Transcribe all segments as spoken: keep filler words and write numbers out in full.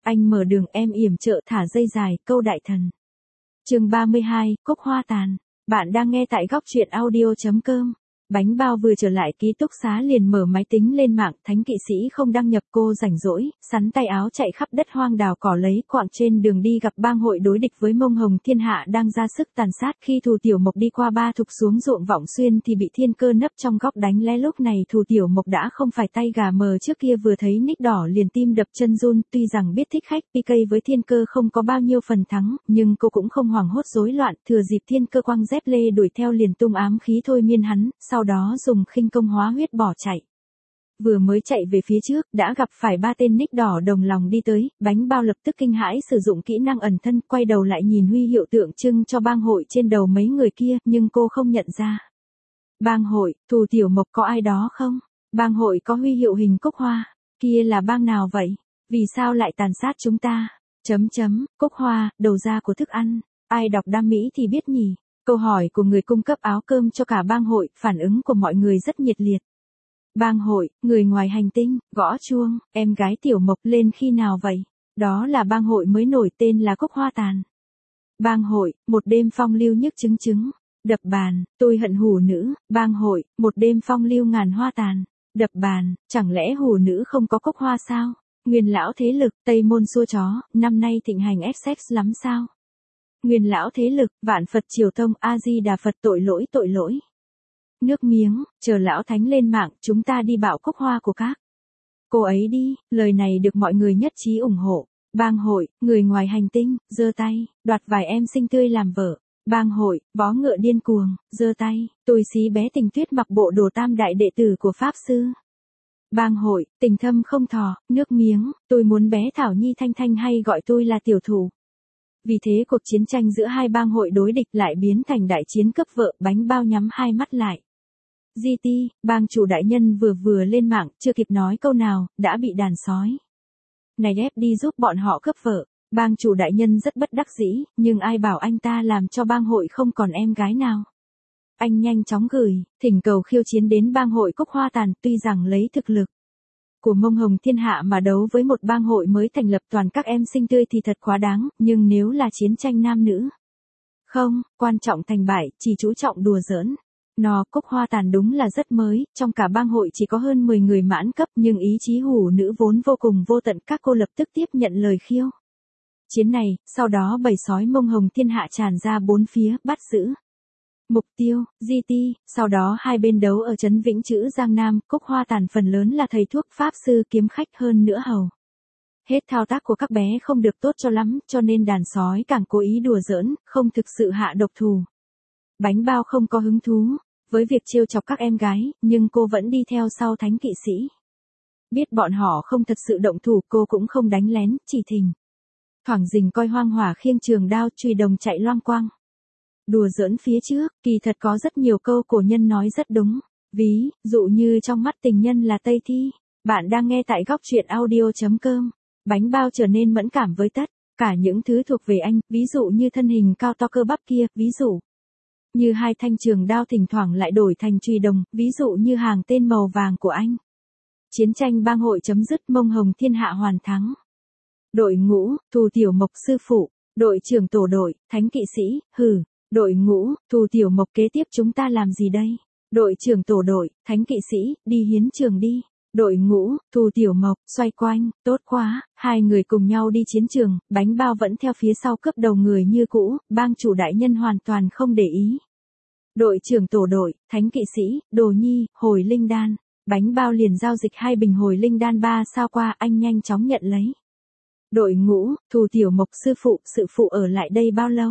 Anh mở đường em yểm trợ thả dây dài, câu đại thần. Chương ba mươi hai, cúc hoa tàn. Bạn đang nghe tại góc truyện audio chấm com. Bánh bao vừa trở lại ký túc xá liền mở máy tính lên mạng, thánh kỵ sĩ không đăng nhập, cô rảnh rỗi, sắn tay áo chạy khắp đất hoang đào cỏ lấy quạng, trên đường đi gặp bang hội đối địch với Mông Hồng Thiên Hạ đang ra sức tàn sát. Khi Thù Tiểu Mộc đi qua Ba Thục xuống ruộng Vọng Xuyên thì bị Thiên Cơ nấp trong góc đánh lén. Lúc này Thù Tiểu Mộc đã không phải tay gà mờ trước kia, vừa thấy nick đỏ liền tim đập chân run. Tuy rằng biết thích khách pê ca với Thiên Cơ không có bao nhiêu phần thắng, nhưng cô cũng không hoảng hốt rối loạn, thừa dịp Thiên Cơ quăng dép lê đuổi theo liền tung ám khí thôi miên hắn, sau đó dùng khinh công hóa huyết bỏ chạy. Vừa mới chạy về phía trước, đã gặp phải ba tên nick đỏ đồng lòng đi tới, bánh bao lập tức kinh hãi sử dụng kỹ năng ẩn thân, quay đầu lại nhìn huy hiệu tượng trưng cho bang hội trên đầu mấy người kia, nhưng cô không nhận ra. Bang hội, Thù Tiểu Mộc, có ai đó không? Bang hội có huy hiệu hình cúc hoa, kia là bang nào vậy? Vì sao lại tàn sát chúng ta? Chấm chấm, cúc hoa, đầu ra của thức ăn, ai đọc đam mỹ thì biết nhỉ? Câu hỏi của người cung cấp áo cơm cho cả bang hội, phản ứng của mọi người rất nhiệt liệt. Bang hội, người ngoài hành tinh, gõ chuông, em gái Tiểu Mộc lên khi nào vậy? Đó là bang hội mới nổi tên là Cúc Hoa Tàn. Bang hội, một đêm phong lưu nhức chứng chứng, đập bàn, tôi hận hủ nữ. Bang hội, một đêm phong lưu ngàn hoa tàn, đập bàn, chẳng lẽ hủ nữ không có cúc hoa sao? Nguyên lão thế lực, Tây Môn xua chó, năm nay thịnh hành ép ích lắm sao? Nguyên lão thế lực, Vạn Phật Triều Tông, A Di Đà Phật, tội lỗi tội lỗi. Nước miếng, chờ lão thánh lên mạng, chúng ta đi bạo cúc hoa của các cô ấy đi. Lời này được mọi người nhất trí ủng hộ. Bang hội, người ngoài hành tinh, giơ tay, đoạt vài em xinh tươi làm vợ. Bang hội, vó ngựa điên cuồng, giơ tay, tôi xí bé Tình Tuyết mặc bộ đồ tam đại đệ tử của Pháp Sư. Bang hội, tình thâm không thò, nước miếng, tôi muốn bé Thảo Nhi Thanh Thanh hay gọi tôi là tiểu thủ. Vì thế cuộc chiến tranh giữa hai bang hội đối địch lại biến thành đại chiến cướp vợ. Bánh bao nhắm hai mắt lại. giê tê, bang chủ đại nhân vừa vừa lên mạng, chưa kịp nói câu nào, đã bị đàn sói này ép đi giúp bọn họ cướp vợ. Bang chủ đại nhân rất bất đắc dĩ, nhưng ai bảo anh ta làm cho bang hội không còn em gái nào. Anh nhanh chóng gửi thỉnh cầu khiêu chiến đến bang hội Cúc Hoa Tàn. Tuy rằng lấy thực lực của Mông Hồng Thiên Hạ mà đấu với một bang hội mới thành lập toàn các em xinh tươi thì thật quá đáng, nhưng nếu là chiến tranh nam nữ, không quan trọng thành bại, chỉ chú trọng đùa giỡn. Nó, Cúc Hoa Tàn đúng là rất mới, trong cả bang hội chỉ có hơn mười người mãn cấp, nhưng ý chí hủ nữ vốn vô cùng vô tận, các cô lập tức tiếp nhận lời khiêu chiến này. Sau đó bầy sói Mông Hồng Thiên Hạ tràn ra bốn phía, bắt giữ mục tiêu, giê tê. Sau đó hai bên đấu ở trấn Vĩnh Chữ Giang Nam. Cúc Hoa Tàn phần lớn là thầy thuốc, pháp sư, kiếm khách, hơn nữa hầu hết thao tác của các bé không được tốt cho lắm, cho nên đàn sói càng cố ý đùa giỡn, không thực sự hạ độc thủ. Bánh bao không có hứng thú với việc trêu chọc các em gái, nhưng cô vẫn đi theo sau thánh kỵ sĩ. Biết bọn họ không thật sự động thủ, cô cũng không đánh lén, chỉ thỉnh thoảng rình coi hoang hỏa khiêng trường đao chùy đồng chạy loang quang. Đùa giỡn phía trước, kỳ thật có rất nhiều câu cổ nhân nói rất đúng. Ví dụ như trong mắt tình nhân là Tây Thi. Bạn đang nghe tại góc truyện audio chấm com. Bánh bao trở nên mẫn cảm với tất cả những thứ thuộc về anh, ví dụ như thân hình cao to cơ bắp kia, ví dụ như hai thanh trường đao thỉnh thoảng lại đổi thành chùy đồng, ví dụ như hàng tên màu vàng của anh. Chiến tranh bang hội chấm dứt, Mông Hồng Thiên Hạ hoàn thắng. Đội ngũ, Thù Tiểu Mộc sư phụ, đội trưởng tổ đội, thánh kỵ sĩ, hừ. Đội ngũ, Thù Tiểu Mộc, kế tiếp chúng ta làm gì đây? Đội trưởng tổ đội, thánh kỵ sĩ, đi hiến trường đi. Đội ngũ, Thù Tiểu Mộc, xoay quanh, tốt quá, hai người cùng nhau đi chiến trường. Bánh bao vẫn theo phía sau cướp đầu người như cũ, bang chủ đại nhân hoàn toàn không để ý. Đội trưởng tổ đội, thánh kỵ sĩ, Đồ Nhi, hồi linh đan. Bánh bao liền giao dịch hai bình hồi linh đan ba sao qua, anh nhanh chóng nhận lấy. Đội ngũ, Thù Tiểu Mộc sư phụ, sự phụ ở lại đây bao lâu?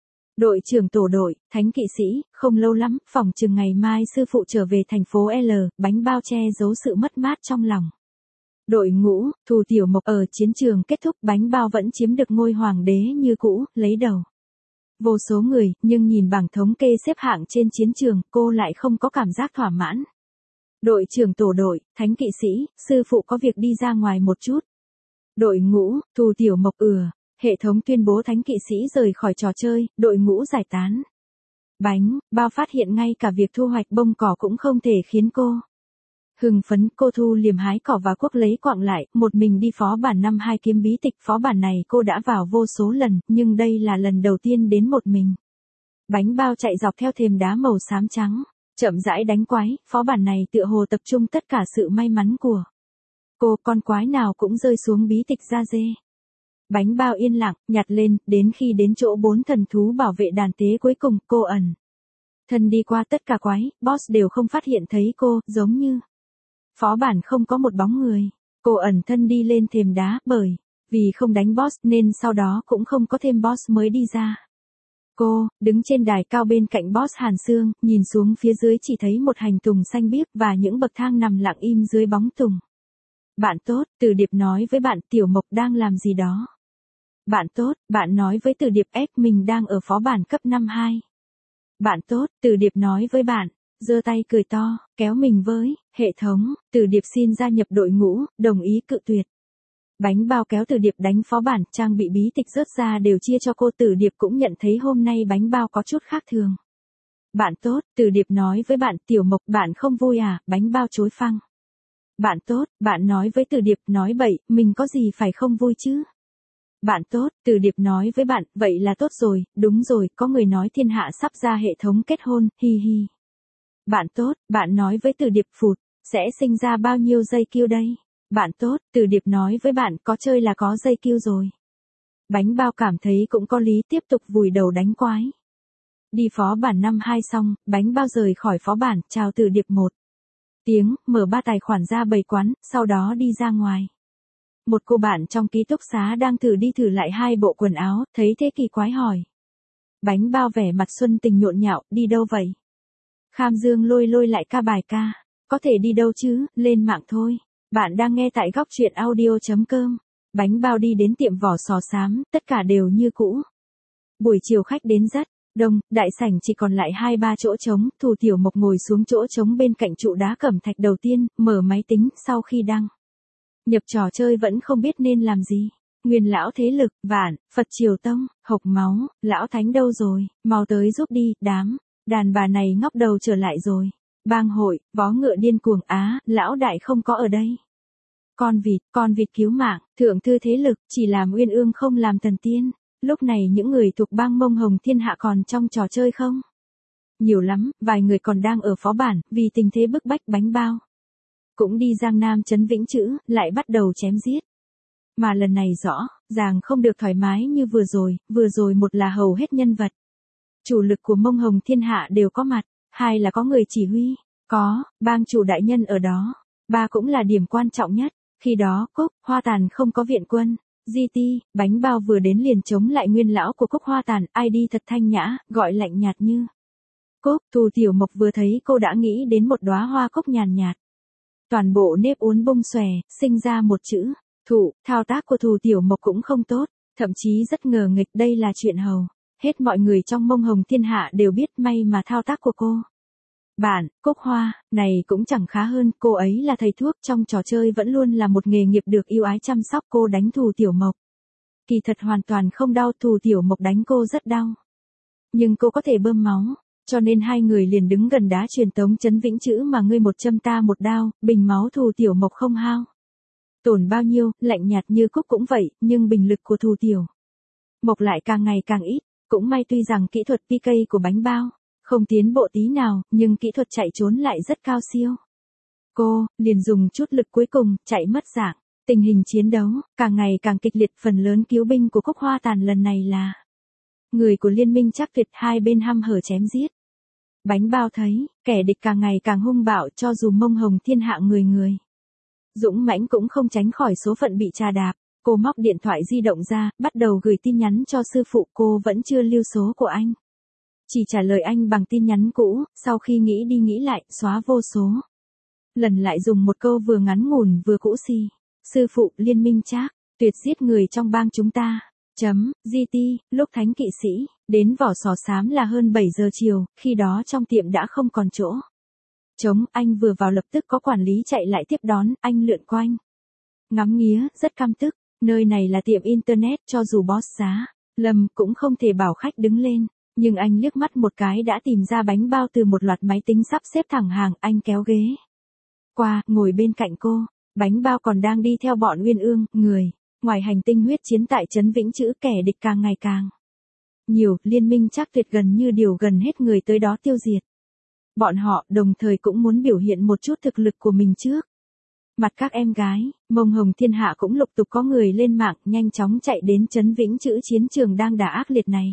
Đội trưởng tổ đội, thánh kỵ sĩ, không lâu lắm, phỏng chừng ngày mai sư phụ trở về thành phố L. Bánh bao che giấu sự mất mát trong lòng. Đội ngũ, Thù Tiểu Mộc, ở chiến trường kết thúc, bánh bao vẫn chiếm được ngôi hoàng đế như cũ, lấy đầu vô số người, nhưng nhìn bảng thống kê xếp hạng trên chiến trường, cô lại không có cảm giác thỏa mãn. Đội trưởng tổ đội, thánh kỵ sĩ, sư phụ có việc đi ra ngoài một chút. Đội ngũ, Thù Tiểu Mộc, ừa. Hệ thống tuyên bố thánh kỵ sĩ rời khỏi trò chơi, đội ngũ giải tán. Bánh bao phát hiện ngay cả việc thu hoạch bông cỏ cũng không thể khiến cô Hưng phấn, cô Thu liềm hái cỏ và cuốc lấy quặng lại, một mình đi phó bản năm hai kiếm bí tịch. Phó bản này cô đã vào vô số lần, nhưng đây là lần đầu tiên đến một mình. Bánh bao chạy dọc theo thềm đá màu xám trắng, chậm rãi đánh quái. Phó bản này tựa hồ tập trung tất cả sự may mắn của cô, con quái nào cũng rơi xuống bí tịch da dê. Bánh bao yên lặng, nhặt lên, đến khi đến chỗ bốn thần thú bảo vệ đàn tế cuối cùng, cô ẩn thân đi qua tất cả quái, boss đều không phát hiện thấy cô, giống như phó bản không có một bóng người. Cô ẩn thân đi lên thềm đá, bởi vì không đánh boss nên sau đó cũng không có thêm boss mới đi ra. Cô, đứng trên đài cao bên cạnh boss Hàn Sương, nhìn xuống phía dưới chỉ thấy một hành tùng xanh biếc và những bậc thang nằm lặng im dưới bóng tùng. Bạn tốt, Từ Điệp nói với bạn, Tiểu Mộc đang làm gì đó. Bạn tốt, bạn nói với Từ Điệp ép mình đang ở phó bản cấp năm hai. Bạn tốt, Từ Điệp nói với bạn, giơ tay cười to, kéo mình với, hệ thống, Từ Điệp xin gia nhập đội ngũ, đồng ý cự tuyệt. Bánh bao kéo Từ Điệp đánh phó bản, trang bị bí tịch rớt ra đều chia cho cô. Từ Điệp cũng nhận thấy hôm nay bánh bao có chút khác thường. Bạn tốt, Từ Điệp nói với bạn, Tiểu Mộc, bạn không vui à, bánh bao chối phăng. Bạn tốt, bạn nói với Từ Điệp, nói bậy, mình có gì phải không vui chứ. Bạn tốt, Từ Điệp nói với bạn, vậy là tốt rồi, đúng rồi, có người nói thiên hạ sắp ra hệ thống kết hôn, hi hi. Bạn tốt, bạn nói với Từ Điệp, phụt, sẽ sinh ra bao nhiêu dây kiêu đây? Bạn tốt, Từ Điệp nói với bạn, có chơi là có dây kiêu rồi. Bánh bao cảm thấy cũng có lý, tiếp tục vùi đầu đánh quái. Đi phó bản năm hai xong, bánh bao rời khỏi phó bản, chào Từ Điệp một tiếng, mở ba tài khoản ra bày quán, sau đó đi ra ngoài. Một cô bạn trong ký túc xá đang thử đi thử lại hai bộ quần áo, thấy thế kỳ quái hỏi. Bánh bao vẻ mặt xuân tình nhộn nhạo, đi đâu vậy? Kham Dương lôi lôi lại ca bài ca, có thể đi đâu chứ, lên mạng thôi. Bạn đang nghe tại góc truyện audio.com. Bánh bao đi đến tiệm vỏ sò xám, tất cả đều như cũ. Buổi chiều khách đến rất đông, đại sảnh chỉ còn lại hai ba chỗ trống. Thù Tiểu Mộc ngồi xuống chỗ trống bên cạnh trụ đá cẩm thạch đầu tiên, mở máy tính. Sau khi đăng nhập trò chơi vẫn không biết nên làm gì. Nguyên lão thế lực, Vạn, Phật Triều Tông, hộc máu, lão thánh đâu rồi, mau tới giúp đi, đám đàn bà này ngóc đầu trở lại rồi. Bang hội, vó ngựa điên cuồng, á, lão đại không có ở đây. Con vịt, con vịt cứu mạng, thượng thư thế lực, chỉ làm uyên ương không làm thần tiên. Lúc này những người thuộc bang Mông Hồng Thiên Hạ còn trong trò chơi không? Nhiều lắm, vài người còn đang ở phó bản, vì tình thế bức bách. Bánh bao cũng đi Giang Nam trấn Vĩnh Chữ, lại bắt đầu chém giết. Mà lần này rõ ràng không được thoải mái như vừa rồi, vừa rồi một là hầu hết nhân vật chủ lực của Mông Hồng Thiên Hạ đều có mặt, hai là có người chỉ huy, có bang chủ đại nhân ở đó, ba cũng là điểm quan trọng nhất. Khi đó Cúc Hoa Tàn không có viện quân, giê tê, bánh bao vừa đến liền chống lại nguyên lão của Cúc Hoa Tàn, i đê thật thanh nhã, gọi lạnh nhạt như Cúc. Thù Tiểu Mộc vừa thấy cô đã nghĩ đến một đóa hoa cúc nhàn nhạt. Toàn bộ nếp uốn bung xòe, sinh ra một chữ thụ. Thao tác của Thù Tiểu Mộc cũng không tốt, thậm chí rất ngờ nghịch. Đây là chuyện hầu hết mọi người trong Mông Hồng Thiên Hạ đều biết, may mà thao tác của cô bạn Cúc Hoa này cũng chẳng khá hơn. Cô ấy là thầy thuốc trong trò chơi, vẫn luôn là một nghề nghiệp được yêu ái chăm sóc. Cô đánh Thù Tiểu Mộc kỳ thật hoàn toàn không đau, Thù Tiểu Mộc đánh cô rất đau, nhưng cô có thể bơm máu, cho nên hai người liền đứng gần đá truyền tống trấn Vĩnh Chữ mà ngươi một châm ta một đao, bình máu Thù Tiểu Mộc không hao tổn bao nhiêu. Lạnh nhạt như Cúc cũng vậy, nhưng bình lực của Thù Tiểu Mộc lại càng ngày càng ít. Cũng may tuy rằng kỹ thuật pê ca của bánh bao không tiến bộ tí nào, nhưng kỹ thuật chạy trốn lại rất cao siêu. Cô liền dùng chút lực cuối cùng, chạy mất dạng. Tình hình chiến đấu càng ngày càng kịch liệt. Phần lớn cứu binh của Cúc Hoa Tàn lần này là người của liên minh Trác Việt, hai bên hăm hở chém giết. Bánh bao thấy kẻ địch càng ngày càng hung bạo, cho dù Mông Hồng Thiên Hạ người người dũng mãnh cũng không tránh khỏi số phận bị trà đạp. Cô móc điện thoại di động ra, bắt đầu gửi tin nhắn cho sư phụ. Cô vẫn chưa lưu số của anh, chỉ trả lời anh bằng tin nhắn cũ. Sau khi nghĩ đi nghĩ lại, xóa vô số lần, lại dùng một câu vừa ngắn ngủn vừa cũ xì. Sư phụ, liên minh Trác Tuyệt giết người trong bang chúng ta. Chấm, giê tê, lúc thánh kỵ sĩ đến vỏ sò xám là hơn bảy giờ chiều, khi đó trong tiệm đã không còn chỗ trống. Anh vừa vào lập tức có quản lý chạy lại tiếp đón. Anh lượn quanh, ngắm nghía, rất căm tức. Nơi này là tiệm internet, cho dù boss giá Lâm cũng không thể bảo khách đứng lên. Nhưng anh liếc mắt một cái đã tìm ra bánh bao từ một loạt máy tính sắp xếp thẳng hàng. Anh kéo ghế qua, ngồi bên cạnh cô. Bánh bao còn đang đi theo bọn Uyên Ương, người. Ngoài hành tinh huyết chiến tại trấn Vĩnh Chữ, kẻ địch càng ngày càng nhiều, liên minh Trác Tuyệt gần như điều gần hết người tới đó tiêu diệt. Bọn họ đồng thời cũng muốn biểu hiện một chút thực lực của mình trước mặt các em gái. Mông Hồng Thiên Hạ cũng lục tục có người lên mạng, nhanh chóng chạy đến trấn Vĩnh Chữ, chiến trường đang đả ác liệt này.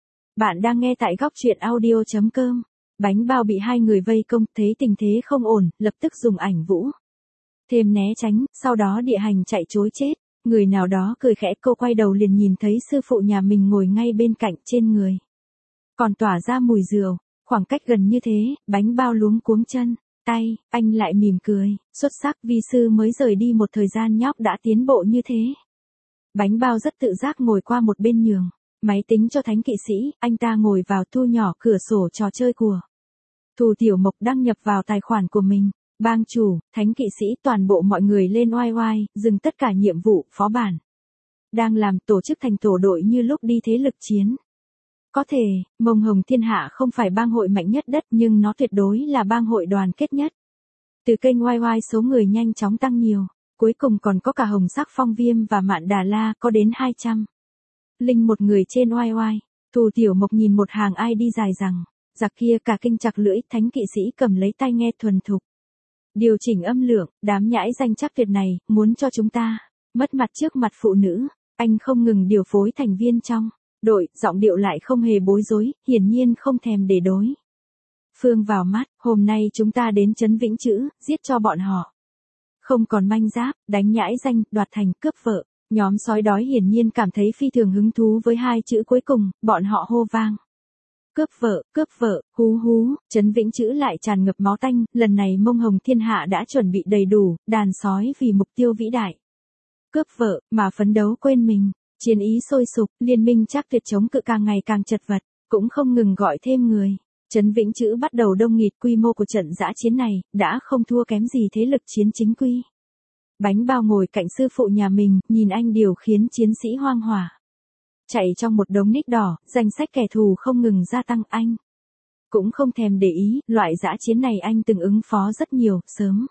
Bạn đang nghe tại góc truyện audio chấm com. Bánh bao bị hai người vây công, thấy tình thế không ổn, lập tức dùng ảnh vũ thêm né tránh, sau đó địa hành chạy trối chết. Người nào đó cười khẽ, cô quay đầu liền nhìn thấy sư phụ nhà mình ngồi ngay bên cạnh, trên người còn tỏa ra mùi rượu. Khoảng cách gần như thế, bánh bao luống cuống chân tay, anh lại mỉm cười, xuất sắc, vi sư mới rời đi một thời gian nhóc đã tiến bộ như thế. Bánh bao rất tự giác ngồi qua một bên nhường máy tính cho Thánh Kỵ Sĩ, anh ta ngồi vào thu nhỏ cửa sổ trò chơi của Thù Tiểu Mộc đăng nhập vào tài khoản của mình. Bang chủ, Thánh Kỵ Sĩ, toàn bộ mọi người lên oai oai, dừng tất cả nhiệm vụ, phó bản đang làm, tổ chức thành tổ đội như lúc đi thế lực chiến. Có thể, Mông Hồng Thiên Hạ không phải bang hội mạnh nhất đất, nhưng nó tuyệt đối là bang hội đoàn kết nhất. Từ kênh oai oai số người nhanh chóng tăng nhiều, cuối cùng còn có cả Hồng Sắc Phong Viêm và Mạn Đà La, có đến hai trăm linh một người trên oai oai. Thù Tiểu Mộc nhìn một hàng ai đi dài rằng, giặc kia cả kinh chặt lưỡi. Thánh Kỵ Sĩ cầm lấy tai nghe thuần thục điều chỉnh âm lượng, đám nhãi danh Trác Tuyệt này, muốn cho chúng ta mất mặt trước mặt phụ nữ. Anh không ngừng điều phối thành viên trong đội, giọng điệu lại không hề bối rối, hiển nhiên không thèm để đối phương vào mắt. Hôm nay chúng ta đến trấn Vĩnh Chữ, giết cho bọn họ không còn manh giáp, đánh nhãi danh, đoạt thành, cướp vợ. Nhóm sói đói hiển nhiên cảm thấy phi thường hứng thú với hai chữ cuối cùng, bọn họ hô vang. Cướp vợ, cướp vợ, hú hú, trấn Vĩnh Chữ lại tràn ngập máu tanh, lần này Mông Hồng Thiên Hạ đã chuẩn bị đầy đủ, đàn sói vì mục tiêu vĩ đại. Cướp vợ, mà phấn đấu quên mình, chiến ý sôi sục, liên minh Trác Tuyệt chống cự càng ngày càng chật vật, cũng không ngừng gọi thêm người. Trấn Vĩnh Chữ bắt đầu đông nghịt, quy mô của trận dã chiến này, đã không thua kém gì thế lực chiến chính quy. Bánh bao ngồi cạnh sư phụ nhà mình, nhìn anh điều khiến chiến sĩ hoang hỏa chạy trong một đống nick đỏ, danh sách kẻ thù không ngừng gia tăng. Anh cũng không thèm để ý, loại dã chiến này anh từng ứng phó rất nhiều, sớm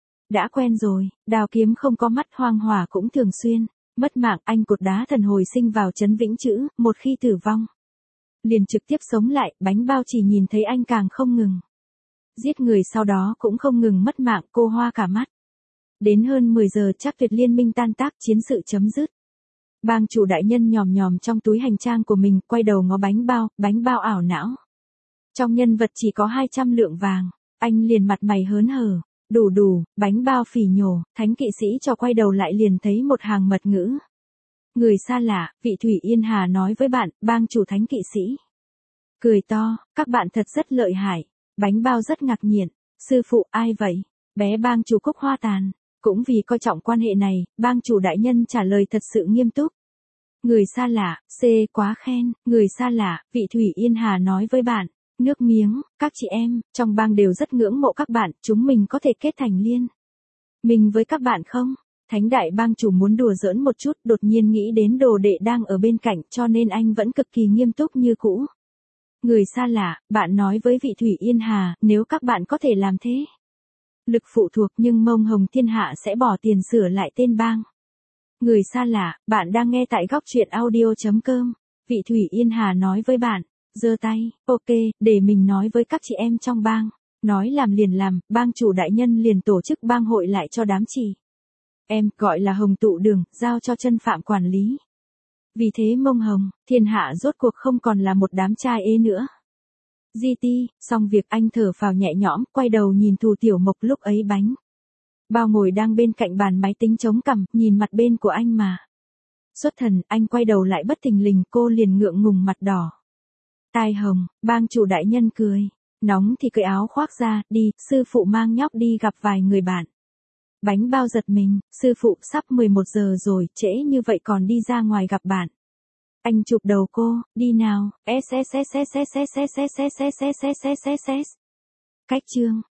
đã quen rồi. Đao kiếm không có mắt, hoang hỏa cũng thường xuyên mất mạng. Anh cột đá thần hồi sinh vào trấn Vĩnh Chữ, một khi tử vong liền trực tiếp sống lại. Bánh bao chỉ nhìn thấy anh càng không ngừng giết người, sau đó cũng không ngừng mất mạng, cô hoa cả mắt. Đến hơn mười giờ Trác Tuyệt liên minh tan tác, chiến sự chấm dứt. Bang chủ đại nhân nhòm nhòm trong túi hành trang của mình, quay đầu ngó bánh bao, bánh bao ảo não. Trong nhân vật chỉ có hai trăm lượng vàng, anh liền mặt mày hớn hở. Đủ đủ, bánh bao phỉ nhổ, Thánh Kỵ Sĩ cho quay đầu lại liền thấy một hàng mật ngữ. Người xa lạ, vị Thủy Yên Hà nói với bạn, bang chủ Thánh Kỵ Sĩ cười to, các bạn thật rất lợi hại. Bánh bao rất ngạc nhiên, sư phụ ai vậy? Bé bang chủ Cúc Hoa Tàn. Cũng vì coi trọng quan hệ này, bang chủ đại nhân trả lời thật sự nghiêm túc. Người xa lạ, C quá khen, người xa lạ, vị Thủy Yên Hà nói với bạn, nước miếng, các chị em, trong bang đều rất ngưỡng mộ các bạn, chúng mình có thể kết thành liên mình với các bạn không? Thánh đại bang chủ muốn đùa giỡn một chút, đột nhiên nghĩ đến đồ đệ đang ở bên cạnh, cho nên anh vẫn cực kỳ nghiêm túc như cũ. Người xa lạ, bạn nói với vị Thủy Yên Hà, nếu các bạn có thể làm thế. Lực phụ thuộc, nhưng Mông Hồng Thiên Hạ sẽ bỏ tiền sửa lại tên bang. Người xa lạ, bạn đang nghe tại góc truyện audio chấm com. Vị Thủy Yên Hà nói với bạn, giơ tay, ok, để mình nói với các chị em trong bang. Nói làm liền làm, bang chủ đại nhân liền tổ chức bang hội lại cho đám chị em, gọi là Hồng Tụ Đường, giao cho Chân Phạm quản lý. Vì thế Mông Hồng Thiên Hạ rốt cuộc không còn là một đám trai ế nữa. giê tê, xong việc anh thở phào nhẹ nhõm, quay đầu nhìn Thù Tiểu Mộc. Lúc ấy bánh bao ngồi đang bên cạnh bàn máy tính chống cằm, nhìn mặt bên của anh mà xuất thần. Anh quay đầu lại bất thình lình, cô liền ngượng ngùng mặt đỏ tai hồng. Bang chủ đại nhân cười, nóng thì cởi áo khoác ra, đi, sư phụ mang nhóc đi gặp vài người bạn. Bánh bao giật mình, sư phụ sắp mười một giờ rồi, trễ như vậy còn đi ra ngoài gặp bạn. Anh chụp đầu cô, đi nào, s s s s s s s s s s s s s. Cách chương